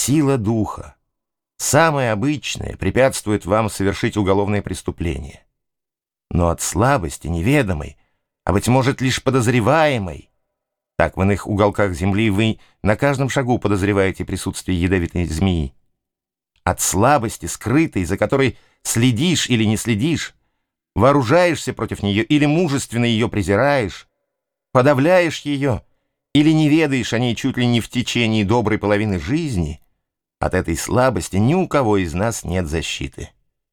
Сила духа, самое обычное, препятствует вам совершить уголовное преступление. Но от слабости неведомой, а, быть может, лишь подозреваемой, так в иных уголках земли вы на каждом шагу подозреваете присутствие ядовитой змеи, от слабости скрытой, за которой следишь или не следишь, вооружаешься против нее или мужественно ее презираешь, подавляешь ее или не ведаешь о ней чуть ли не в течение доброй половины жизни, от этой слабости ни у кого из нас нет защиты.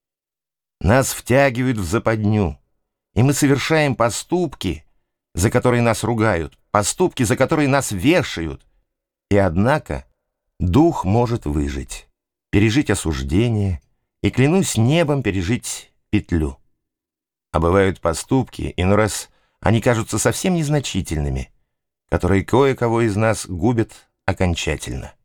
Нас втягивают в западню, и мы совершаем поступки, за которые нас ругают, поступки, за которые нас вешают. И однако дух может выжить, пережить осуждение и, клянусь небом, пережить петлю. А бывают поступки, иной раз они кажутся совсем незначительными, которые кое-кого из нас губят окончательно.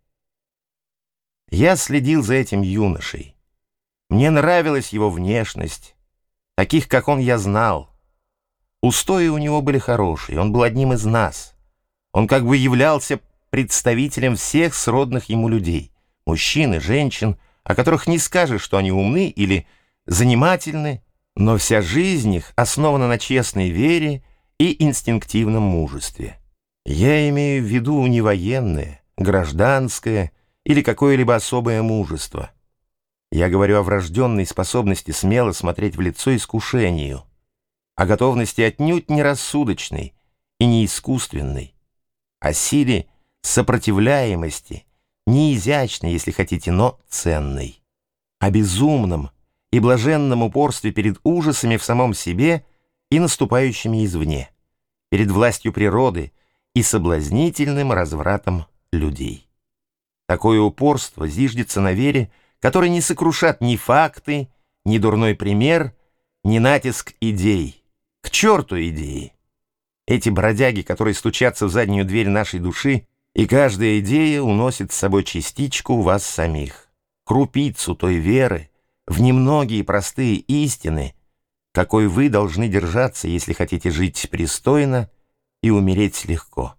Я следил за этим юношей. Мне нравилась его внешность. Таких, как он, я знал. Устои у него были хорошие, он был одним из нас. Он как бы являлся представителем всех сродных ему людей, мужчин и женщин, о которых не скажешь, что они умны или занимательны, но вся жизнь их основана на честной вере и инстинктивном мужестве. Я имею в виду не военное, гражданское или какое-либо особое мужество. Я говорю о врожденной способности смело смотреть в лицо искушению, о готовности отнюдь не рассудочной и не искусственной, о силе сопротивляемости, не изящной, если хотите, но ценной, о безумном и блаженном упорстве перед ужасами в самом себе и наступающими извне, перед властью природы и соблазнительным развратом людей. Такое упорство зиждется на вере, которой не сокрушат ни факты, ни дурной пример, ни натиск идей. К черту идеи! Эти бродяги, которые стучатся в заднюю дверь нашей души, и каждая идея уносит с собой частичку вас самих, крупицу той веры в немногие простые истины, какой вы должны держаться, если хотите жить пристойно и умереть легко.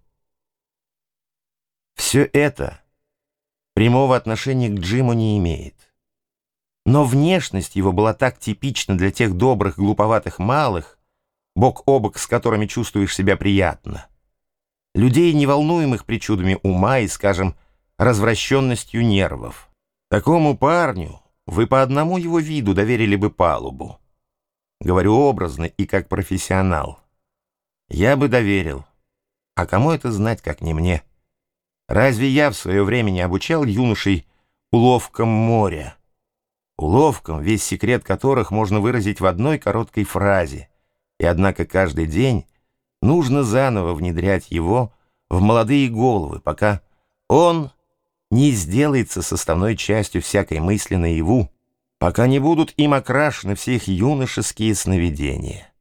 Все это прямого отношения к Джиму не имеет. Но внешность его была так типична для тех добрых, глуповатых малых, бок о бок с которыми чувствуешь себя приятно. Людей, не волнуемых причудами ума и, скажем, развращенностью нервов. Такому парню вы по одному его виду доверили бы палубу. Говорю образно и как профессионал. Я бы доверил. А кому это знать, как не мне? Разве я в свое время не обучал юношей уловкам моря? Уловкам, весь секрет которых можно выразить в одной короткой фразе. И однако каждый день нужно заново внедрять его в молодые головы, пока он не сделается составной частью всякой мысли наяву, пока не будут им окрашены все их юношеские сновидения.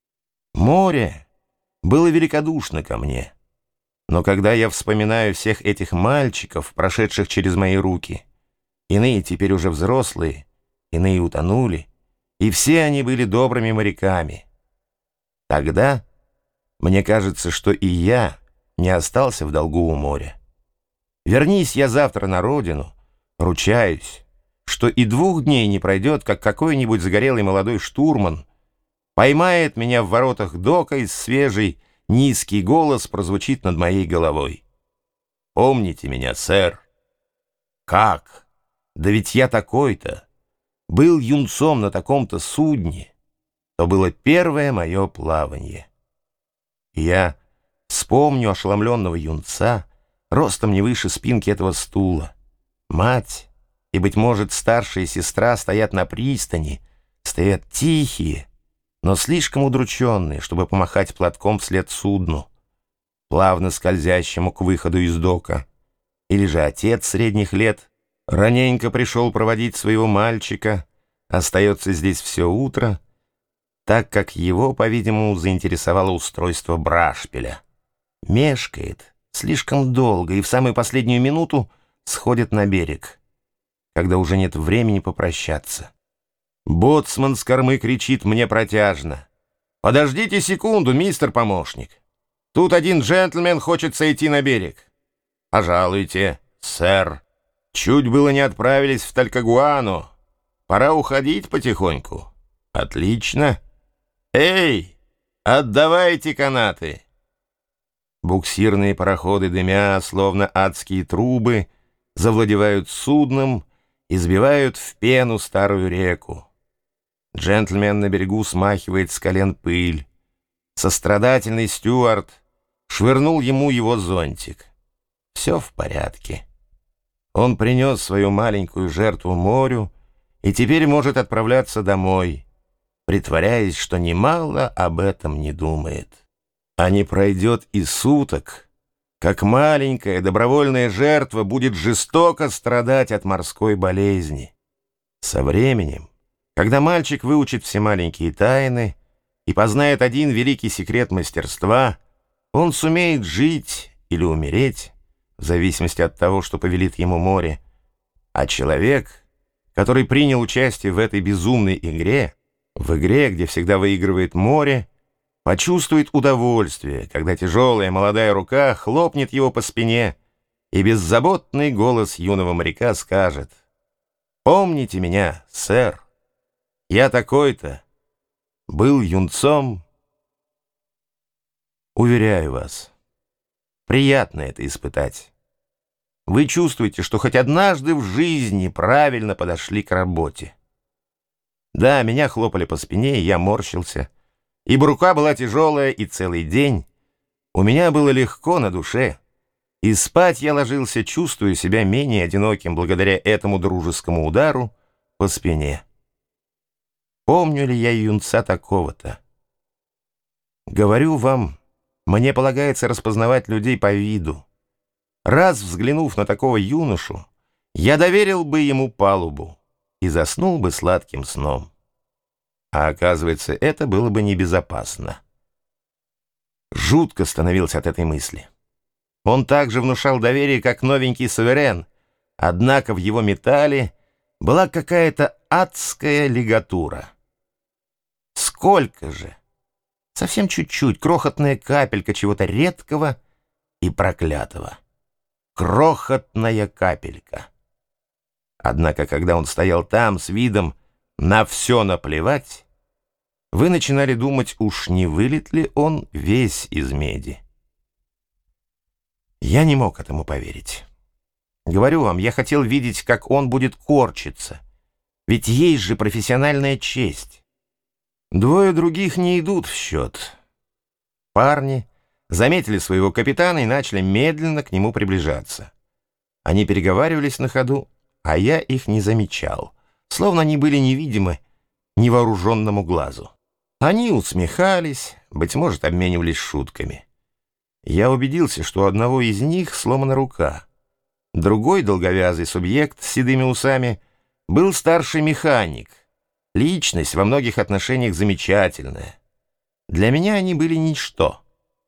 Море было великодушно ко мне, но когда я вспоминаю всех этих мальчиков, прошедших через мои руки, иные теперь уже взрослые, иные утонули, и все они были добрыми моряками, тогда мне кажется, что и я не остался в долгу у моря. Вернись я завтра на родину, ручаюсь, что и 2 дней не пройдет, как какой-нибудь загорелый молодой штурман поймает меня в воротах дока, и свежий низкий голос прозвучит над моей головой. «Помните меня, сэр». Как? Да ведь я такой-то. Был юнцом на таком-то судне. То было первое мое плавание. И я вспомню ошеломленного юнца, ростом не выше спинки этого стула. Мать и, быть может, старшая сестра стоят на пристани, стоят тихие, но слишком удрученные, чтобы помахать платком вслед судну, плавно скользящему к выходу из дока. Или же отец средних лет раненько пришел проводить своего мальчика, остается здесь все утро, так как его, по-видимому, заинтересовало устройство брашпиля. Мешкает слишком долго и в самую последнюю минуту сходит на берег, когда уже нет времени попрощаться. Боцман с кормы кричит мне протяжно: «Подождите секунду, мистер помощник. Тут один джентльмен хочет сойти на берег». «Пожалуйте, сэр». Чуть было не отправились в Талькагуану. Пора уходить потихоньку. Отлично. Эй, отдавайте канаты. Буксирные пароходы, дымя, словно адские трубы, завладевают судном и сбивают в пену старую реку. Джентльмен на берегу смахивает с колен пыль. Сострадательный стюард швырнул ему его зонтик. Все в порядке. Он принес свою маленькую жертву морю и теперь может отправляться домой, притворяясь, что немало об этом не думает. А не пройдет и суток, как маленькая добровольная жертва будет жестоко страдать от морской болезни. Со временем, когда мальчик выучит все маленькие тайны и познает один великий секрет мастерства, он сумеет жить или умереть, в зависимости от того, что повелит ему море. А человек, который принял участие в этой безумной игре, в игре, где всегда выигрывает море, почувствует удовольствие, когда тяжелая молодая рука хлопнет его по спине, и беззаботный голос юного моряка скажет: «Помните меня, сэр, я такой-то, был юнцом». Уверяю вас, приятно это испытать. Вы чувствуете, что хоть однажды в жизни правильно подошли к работе. Да, меня хлопали по спине, и я морщился, ибо рука была тяжелая, и целый день у меня было легко на душе, и спать я ложился, чувствуя себя менее одиноким благодаря этому дружескому удару по спине. Помню ли я юнца такого-то? Говорю вам, мне полагается распознавать людей по виду. Раз взглянув на такого юношу, я доверил бы ему палубу и заснул бы сладким сном. А оказывается, это было бы небезопасно. Жутко становился от этой мысли. Он также внушал доверие, как новенький суверен, однако в его металле была какая-то адская лигатура. Сколько же? Совсем чуть-чуть, крохотная капелька чего-то редкого и проклятого. Крохотная капелька. Однако, когда он стоял там с видом «на все наплевать», вы начинали думать, уж не вылет ли он весь из меди. Я не мог этому поверить. Говорю вам, я хотел видеть, как он будет корчиться, ведь есть же профессиональная честь. Двое других не идут в счет. Парни заметили своего капитана и начали медленно к нему приближаться. Они переговаривались на ходу, а я их не замечал, словно они были невидимы невооруженному глазу. Они усмехались, быть может, обменивались шутками. Я убедился, что у одного из них сломана рука. Другой долговязый субъект с седыми усами был старший механик, личность во многих отношениях замечательная. Для меня они были ничто.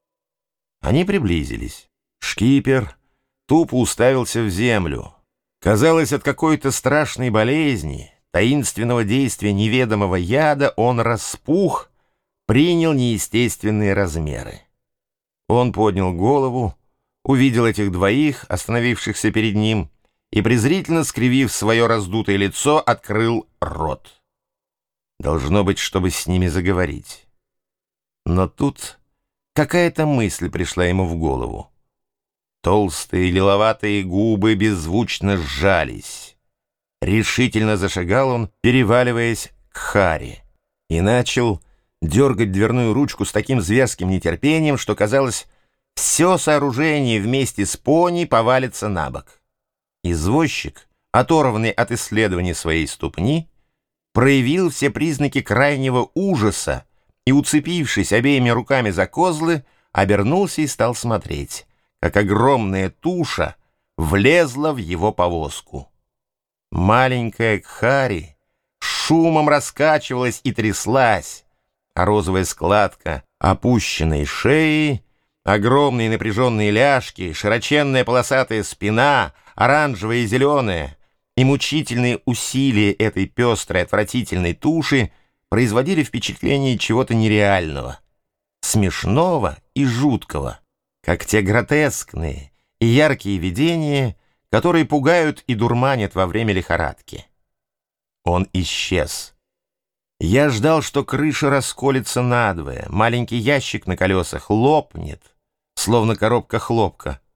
Они приблизились. Шкипер тупо уставился в землю. Казалось, от какой-то страшной болезни, таинственного действия неведомого яда, он распух, принял неестественные размеры. Он поднял голову, увидел этих двоих, остановившихся перед ним, и, презрительно скривив свое раздутое лицо, открыл рот. Должно быть, чтобы с ними заговорить. Но тут какая-то мысль пришла ему в голову. Толстые лиловатые губы беззвучно сжались. Решительно зашагал он, переваливаясь к Хари, и начал дергать дверную ручку с таким зверским нетерпением, что, казалось, все сооружение вместе с пони повалится на бок. Извозчик, оторванный от исследования своей ступни, проявил все признаки крайнего ужаса и, уцепившись обеими руками за козлы, обернулся и стал смотреть, как огромная туша влезла в его повозку. Маленькая Кхари шумом раскачивалась и тряслась, а розовая складка опущенной шеи, огромные напряженные ляжки, широченная полосатая спина, оранжевая и зеленая, и мучительные усилия этой пестрой отвратительной туши производили впечатление чего-то нереального, смешного и жуткого, как те гротескные и яркие видения, которые пугают и дурманят во время лихорадки. Он исчез. Я ждал, что крыша расколется надвое, маленький ящик на колесах лопнет, словно коробка хлопка.